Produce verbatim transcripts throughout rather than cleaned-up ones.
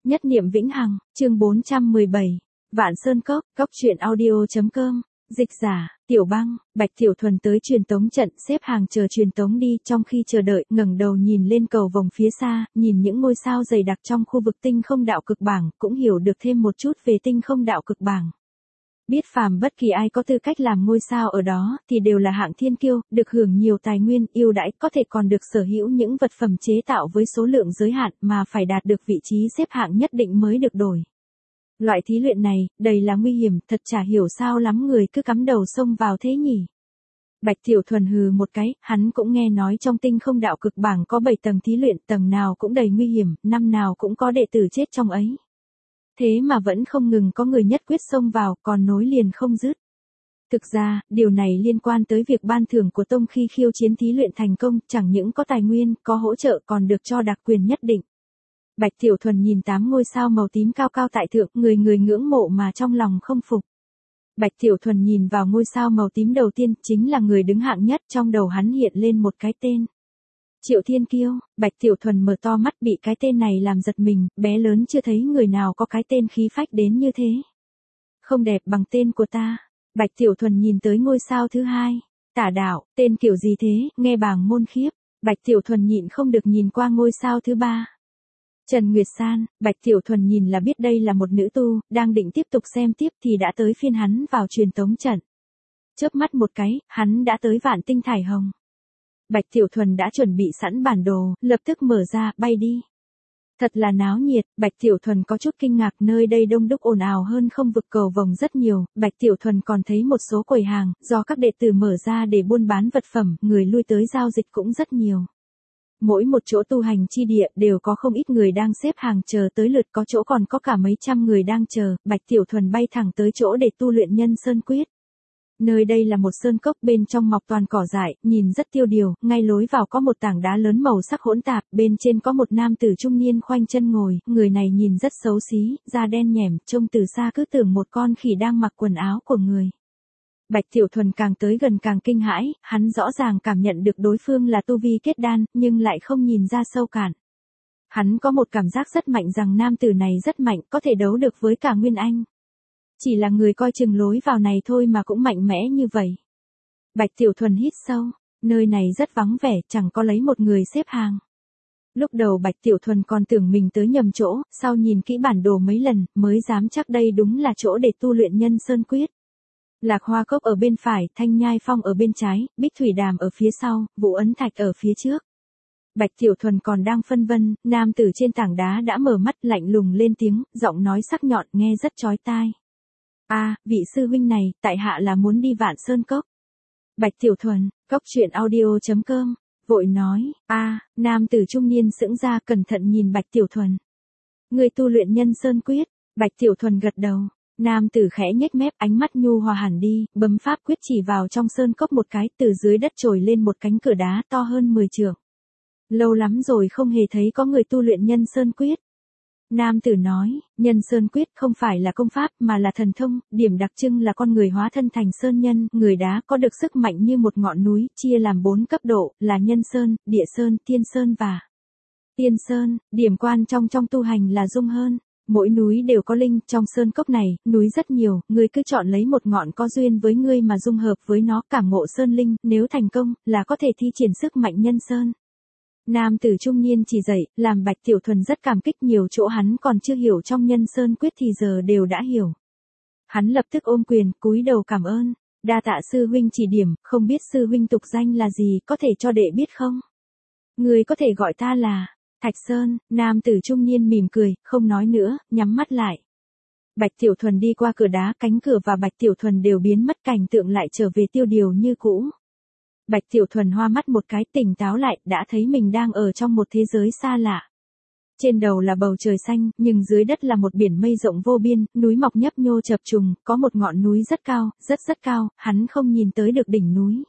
Nhất niệm vĩnh hằng, chương bốn trăm mười bảy. Vạn Sơn Cốc, Cốc truyện audio.com, dịch giả, Tiểu Băng, Bạch Tiểu Thuần tới truyền tống trận xếp hàng chờ truyền tống đi, trong khi chờ đợi, ngẩng đầu nhìn lên cầu vồng phía xa, nhìn những ngôi sao dày đặc trong khu vực tinh không đạo cực bảng, cũng hiểu được thêm một chút về tinh không đạo cực bảng. Biết phàm bất kỳ ai có tư cách làm ngôi sao ở đó, thì đều là hạng thiên kiêu, được hưởng nhiều tài nguyên, ưu đãi, có thể còn được sở hữu những vật phẩm chế tạo với số lượng giới hạn mà phải đạt được vị trí xếp hạng nhất định mới được đổi. Loại thí luyện này, đầy là nguy hiểm, thật chả hiểu sao lắm người cứ cắm đầu xông vào thế nhỉ. Bạch Tiểu Thuần hừ một cái, hắn cũng nghe nói trong tinh không đạo cực bảng có bảy tầng thí luyện, tầng nào cũng đầy nguy hiểm, năm nào cũng có đệ tử chết trong ấy. Thế mà vẫn không ngừng có người nhất quyết xông vào, còn nối liền không dứt. Thực ra, điều này liên quan tới việc ban thưởng của tông khi khiêu chiến thí luyện thành công, chẳng những có tài nguyên, có hỗ trợ còn được cho đặc quyền nhất định. Bạch Tiểu Thuần nhìn tám ngôi sao màu tím cao cao tại thượng, người người ngưỡng mộ mà trong lòng không phục. Bạch Tiểu Thuần nhìn vào ngôi sao màu tím đầu tiên, chính là người đứng hạng nhất, trong đầu hắn hiện lên một cái tên. Triệu Thiên Kiêu. Bạch Tiểu Thuần mở to mắt bị cái tên này làm giật mình, bé lớn chưa thấy người nào có cái tên khí phách đến như thế. Không đẹp bằng tên của ta. Bạch Tiểu Thuần nhìn tới ngôi sao thứ hai. Tả Đạo, tên kiểu gì thế, nghe bàng môn khiếp. Bạch Tiểu Thuần nhịn không được nhìn qua ngôi sao thứ ba. Trần Nguyệt San. Bạch Tiểu Thuần nhìn là biết đây là một nữ tu, đang định tiếp tục xem tiếp thì đã tới phiên hắn vào truyền tống trận. Chớp mắt một cái, hắn đã tới Vạn Tinh Thải Hồng. Bạch Tiểu Thuần đã chuẩn bị sẵn bản đồ, lập tức mở ra, bay đi. Thật là náo nhiệt, Bạch Tiểu Thuần có chút kinh ngạc, nơi đây đông đúc ồn ào hơn không vực cầu vồng rất nhiều, Bạch Tiểu Thuần còn thấy một số quầy hàng, do các đệ tử mở ra để buôn bán vật phẩm, người lui tới giao dịch cũng rất nhiều. Mỗi một chỗ tu hành chi địa đều có không ít người đang xếp hàng chờ tới lượt, có chỗ còn có cả mấy trăm người đang chờ, Bạch Tiểu Thuần bay thẳng tới chỗ để tu luyện Nhân Sơn Quyết. Nơi đây là một sơn cốc, bên trong mọc toàn cỏ dại, nhìn rất tiêu điều, ngay lối vào có một tảng đá lớn màu sắc hỗn tạp, bên trên có một nam tử trung niên khoanh chân ngồi, người này nhìn rất xấu xí, da đen nhẻm, trông từ xa cứ tưởng một con khỉ đang mặc quần áo của người. Bạch Tiểu Thuần càng tới gần càng kinh hãi, hắn rõ ràng cảm nhận được đối phương là tu vi kết đan, nhưng lại không nhìn ra sâu cạn. Hắn có một cảm giác rất mạnh rằng nam tử này rất mạnh, có thể đấu được với cả Nguyên Anh. Chỉ là người coi chừng lối vào này thôi mà cũng mạnh mẽ như vậy. Bạch Tiểu Thuần hít sâu, nơi này rất vắng vẻ, chẳng có lấy một người xếp hàng. Lúc đầu Bạch Tiểu Thuần còn tưởng mình tới nhầm chỗ, sau nhìn kỹ bản đồ mấy lần, mới dám chắc đây đúng là chỗ để tu luyện Nhân Sơn Quyết. Lạc Hoa Cốc ở bên phải, Thanh Nhai Phong ở bên trái, Bích Thủy Đàm ở phía sau, Vũ Ấn Thạch ở phía trước. Bạch Tiểu Thuần còn đang phân vân, nam tử trên tảng đá đã mở mắt, lạnh lùng lên tiếng, giọng nói sắc nhọn nghe rất chói tai. A, à, vị sư huynh này, tại hạ là muốn đi Vạn Sơn Cốc. Bạch Tiểu Thuần, Cốc truyện audio.com, vội nói, a, à, nam tử trung niên sững ra cẩn thận nhìn Bạch Tiểu Thuần. Người tu luyện Nhân Sơn Quyết. Bạch Tiểu Thuần gật đầu. Nam tử khẽ nhếch mép, ánh mắt nhu hòa hẳn đi, bấm pháp quyết chỉ vào trong sơn cốc một cái, từ dưới đất trồi lên một cánh cửa đá to hơn mười trượng. Lâu lắm rồi không hề thấy có người tu luyện Nhân Sơn Quyết. Nam tử nói, Nhân Sơn Quyết không phải là công pháp mà là thần thông, điểm đặc trưng là con người hóa thân thành sơn nhân, người đá có được sức mạnh như một ngọn núi, chia làm bốn cấp độ, là Nhân Sơn, Địa Sơn, Thiên Sơn và Tiên Sơn. Điểm quan trọng trong tu hành là dung hơn. Mỗi núi đều có linh, trong sơn cốc này, núi rất nhiều, ngươi cứ chọn lấy một ngọn có duyên với ngươi mà dung hợp với nó, cảm ngộ sơn linh, nếu thành công, là có thể thi triển sức mạnh Nhân Sơn. Nam tử trung niên chỉ dạy, làm Bạch Tiểu Thuần rất cảm kích, nhiều chỗ hắn còn chưa hiểu trong Nhân Sơn Quyết thì giờ đều đã hiểu. Hắn lập tức ôm quyền, cúi đầu cảm ơn, đa tạ sư huynh chỉ điểm, không biết sư huynh tục danh là gì, có thể cho đệ biết không? Ngươi có thể gọi ta là Thạch Sơn. Nam tử trung niên mỉm cười, không nói nữa, nhắm mắt lại. Bạch Tiểu Thuần đi qua cửa đá, cánh cửa và Bạch Tiểu Thuần đều biến mất, cảnh tượng lại trở về tiêu điều như cũ. Bạch Tiểu Thuần hoa mắt một cái, tỉnh táo lại, đã thấy mình đang ở trong một thế giới xa lạ. Trên đầu là bầu trời xanh, nhưng dưới đất là một biển mây rộng vô biên, núi mọc nhấp nhô chập trùng, có một ngọn núi rất cao, rất rất cao, hắn không nhìn tới được đỉnh núi.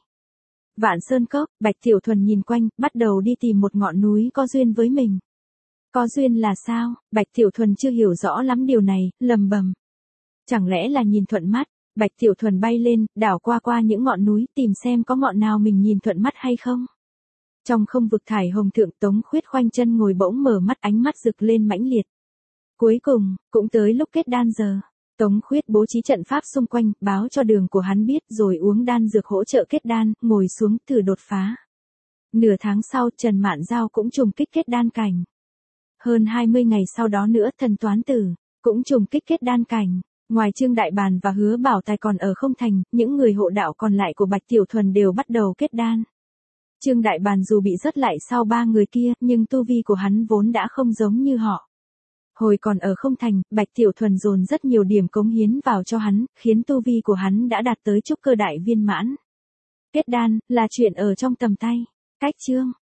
Vạn Sơn Cốc. Bạch Tiểu Thuần nhìn quanh, bắt đầu đi tìm một ngọn núi có duyên với mình. Có duyên là sao? Bạch Tiểu Thuần chưa hiểu rõ lắm điều này, lầm bầm. Chẳng lẽ là nhìn thuận mắt? Bạch Tiểu Thuần bay lên, đảo qua qua những ngọn núi, tìm xem có ngọn nào mình nhìn thuận mắt hay không. Trong không vực thải hồng thượng, Tống Khuyết khoanh chân ngồi bỗng mở mắt, ánh mắt rực lên mãnh liệt. Cuối cùng, cũng tới lúc kết đan giờ. Tống Khuyết bố trí trận pháp xung quanh, báo cho đường của hắn biết rồi uống đan dược hỗ trợ kết đan, ngồi xuống thử đột phá. Nửa tháng sau, Trần Mạn Giao cũng trùng kích kết đan cảnh. Hơn hai mươi ngày sau đó nữa, Thần Toán Tử cũng trùng kích kết đan cảnh. Ngoài Trương Đại Bàn và Hứa Bảo Tài còn ở không thành, những người hộ đạo còn lại của Bạch Tiểu Thuần đều bắt đầu kết đan. Trương Đại Bàn dù bị rớt lại sau ba người kia, nhưng tu vi của hắn vốn đã không giống như họ. Hồi còn ở không thành, Bạch Tiểu Thuần dồn rất nhiều điểm cống hiến vào cho hắn, khiến tu vi của hắn đã đạt tới trúc cơ đại viên mãn. Kết đan, là chuyện ở trong tầm tay. Cách chương